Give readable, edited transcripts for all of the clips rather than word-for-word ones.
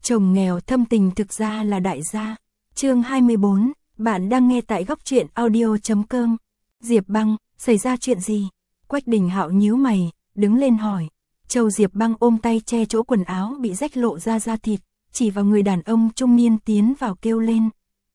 Chồng nghèo thâm tình thực ra là đại gia. Chương 24, bạn đang nghe tại góc truyện audio.com. Diệp Băng, xảy ra chuyện gì? Quách Đình Hạo nhíu mày, đứng lên hỏi. Châu Diệp Băng ôm tay che chỗ quần áo bị rách lộ ra da thịt, chỉ vào người đàn ông trung niên tiến vào kêu lên.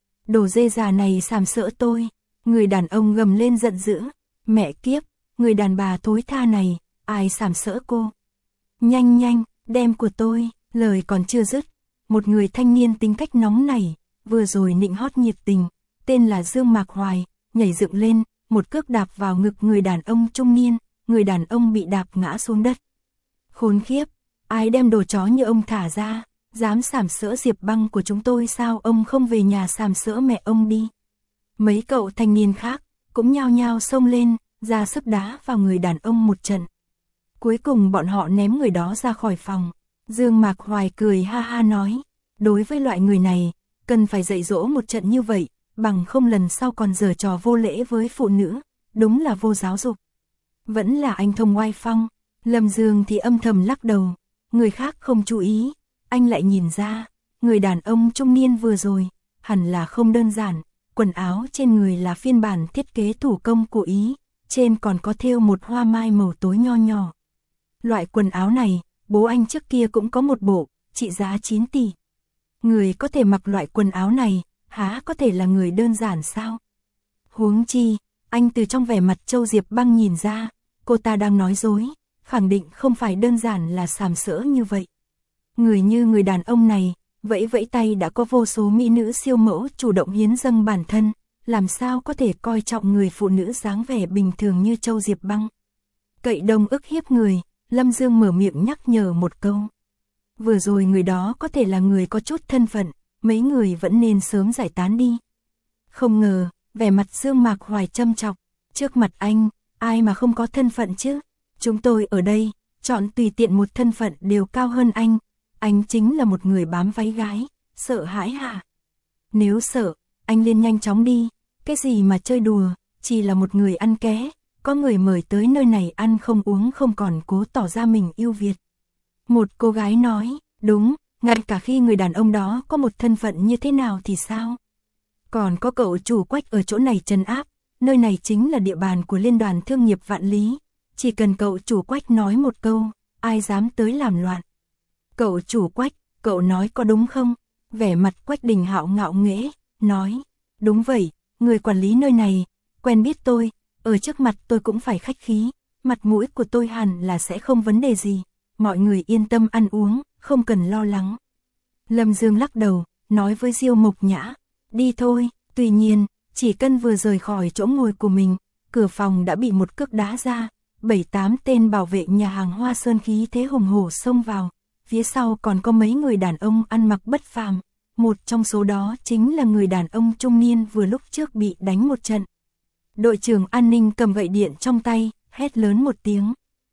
Đồ dê già này sàm sỡ tôi. Người đàn ông gầm lên giận dữ. Mẹ kiếp, người đàn bà thối tha này, ai sàm sỡ cô? Nhanh nhanh, đem của tôi. Lời còn chưa dứt, một người thanh niên tính cách nóng nảy, vừa rồi nịnh hót nhiệt tình, tên là Dương Mạc Hoài, nhảy dựng lên, một cước đạp vào ngực người đàn ông trung niên, người đàn ông bị đạp ngã xuống đất. Khốn khiếp, ai đem đồ chó như ông thả ra, dám sàm sỡ Diệp Băng của chúng tôi sao ông không về nhà sàm sỡ mẹ ông đi. Mấy cậu thanh niên khác, cũng nhao nhao xông lên, ra sức đá vào người đàn ông một trận. Cuối cùng bọn họ ném người đó ra khỏi phòng. Dương Mạc Hoài cười ha ha nói, đối với loại người này, cần phải dạy dỗ một trận như vậy, bằng không lần sau còn giở trò vô lễ với phụ nữ, đúng là vô giáo dục. Vẫn là anh thông oai phong, Lâm Dương thì âm thầm lắc đầu, người khác không chú ý, anh lại nhìn ra, người đàn ông trung niên vừa rồi, hẳn là không đơn giản, quần áo trên người là phiên bản thiết kế thủ công của Ý, trên còn có thêu một hoa mai màu tối nho nhỏ. Loại quần áo này, bố anh trước kia cũng có một bộ, trị giá 9 tỷ. Người có thể mặc loại quần áo này, há có thể là người đơn giản sao? Huống chi, anh từ trong vẻ mặt Châu Diệp Băng nhìn ra, cô ta đang nói dối, khẳng định không phải đơn giản là sàm sỡ như vậy. Người như người đàn ông này, vẫy vẫy tay đã có vô số mỹ nữ siêu mẫu chủ động hiến dâng bản thân, làm sao có thể coi trọng người phụ nữ dáng vẻ bình thường như Châu Diệp Băng. Cậy đông ức hiếp người, Lâm Dương mở miệng nhắc nhở một câu. Vừa rồi người đó có thể là người có chút thân phận, mấy người vẫn nên sớm giải tán đi. Không ngờ, vẻ mặt Dương Mạc Hoài châm chọc, trước mặt anh, ai mà không có thân phận chứ? Chúng tôi ở đây, chọn tùy tiện một thân phận đều cao hơn anh chính là một người bám váy gái, sợ hãi hả? Nếu sợ, anh liền nhanh chóng đi, cái gì mà chơi đùa, chỉ là một người ăn ké. Có người mời tới nơi này ăn không uống không còn cố tỏ ra mình yêu Việt. Một cô gái nói, đúng, ngay cả khi người đàn ông đó có một thân phận như thế nào thì sao? Còn có cậu chủ Quách ở chỗ này trấn áp, nơi này chính là địa bàn của Liên đoàn Thương nghiệp Vạn Lý. Chỉ cần cậu chủ Quách nói một câu, ai dám tới làm loạn. Cậu chủ Quách, cậu nói có đúng không? Vẻ mặt Quách Đình Hạo ngạo nghễ, nói, đúng vậy, người quản lý nơi này, quen biết tôi. Ở trước mặt tôi cũng phải khách khí, mặt mũi của tôi hẳn là sẽ không vấn đề gì, mọi người yên tâm ăn uống, không cần lo lắng. Lâm Dương lắc đầu, nói với Diêu Mộc Nhã, đi thôi, tuy nhiên, chỉ cần vừa rời khỏi chỗ ngồi của mình, cửa phòng đã bị một cước đá ra, 7-8 tên bảo vệ nhà hàng Hoa Sơn khí thế hùng hổ xông vào, phía sau còn có mấy người đàn ông ăn mặc bất phàm, một trong số đó chính là người đàn ông trung niên vừa lúc trước bị đánh một trận. Đội trưởng an ninh cầm gậy điện trong tay, hét lớn một tiếng.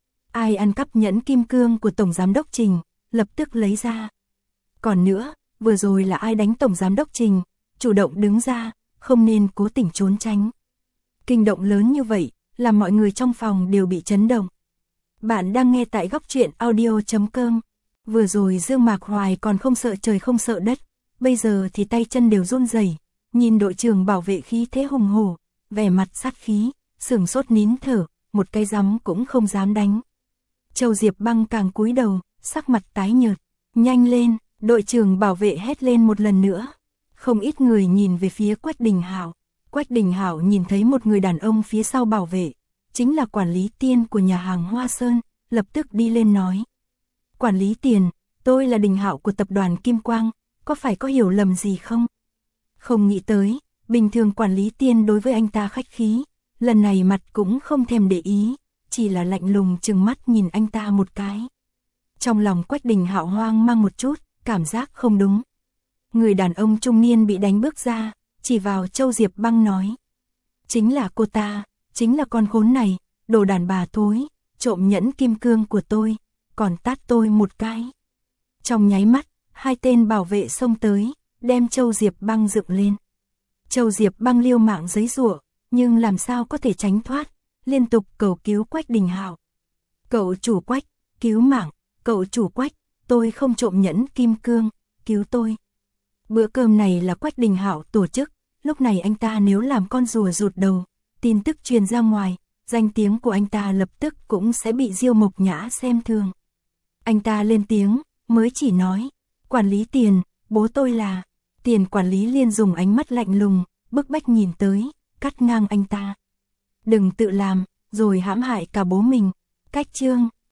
Ai ăn cắp nhẫn kim cương của Tổng Giám đốc Trình, lập tức lấy ra. Còn nữa, vừa rồi là ai đánh Tổng Giám đốc Trình, chủ động đứng ra, không nên cố tình trốn tránh. Kinh động lớn như vậy, làm mọi người trong phòng đều bị chấn động. Bạn đang nghe tại góc truyện audio.com. Vừa rồi Dương Mạc Hoài còn không sợ trời không sợ đất, bây giờ thì tay chân đều run rẩy, nhìn đội trưởng bảo vệ khí thế hùng hổ. Vẻ mặt sát khí, sửng sốt nín thở, một cái giấm cũng không dám đánh. Châu Diệp Băng càng cúi đầu, sắc mặt tái nhợt. Nhanh lên, đội trưởng bảo vệ hét lên một lần nữa. Không ít người nhìn về phía Quách Đình Hạo. Quách Đình Hạo nhìn thấy một người đàn ông phía sau bảo vệ, chính là quản lý Tiên của nhà hàng Hoa Sơn, lập tức đi lên nói. Quản lý Tiền, tôi là Đình Hạo của tập đoàn Kim Quang, có phải có hiểu lầm gì không? Không nghĩ tới. Bình thường quản lý Tiên đối với anh ta khách khí, lần này mặt cũng không thèm để ý, chỉ là lạnh lùng trừng mắt nhìn anh ta một cái. Trong lòng Quách Đình Hạo hoang mang một chút, cảm giác không đúng. Người đàn ông trung niên bị đánh bước ra, chỉ vào Châu Diệp Băng nói. Chính là cô ta, chính là con khốn này, đồ đàn bà thối, trộm nhẫn kim cương của tôi, còn tát tôi một cái. Trong nháy mắt, hai tên bảo vệ xông tới, đem Châu Diệp Băng dựng lên. Châu Diệp Băng liều mạng giãy giụa, nhưng làm sao có thể tránh thoát, liên tục cầu cứu Quách Đình Hạo. Cậu chủ Quách, cứu mạng, cậu chủ Quách, tôi không trộm nhẫn kim cương, cứu tôi. Bữa cơm này là Quách Đình Hạo tổ chức, lúc này anh ta nếu làm con rùa rụt đầu, tin tức truyền ra ngoài, danh tiếng của anh ta lập tức cũng sẽ bị Diêu Mộc Nhã xem thường. Anh ta lên tiếng, mới chỉ nói, quản lý Tiền, bố tôi là... Tiền quản lý liền dùng ánh mắt lạnh lùng, bức bách nhìn tới, cắt ngang anh ta. Đừng tự làm, rồi hãm hại cả bố mình. Cách chương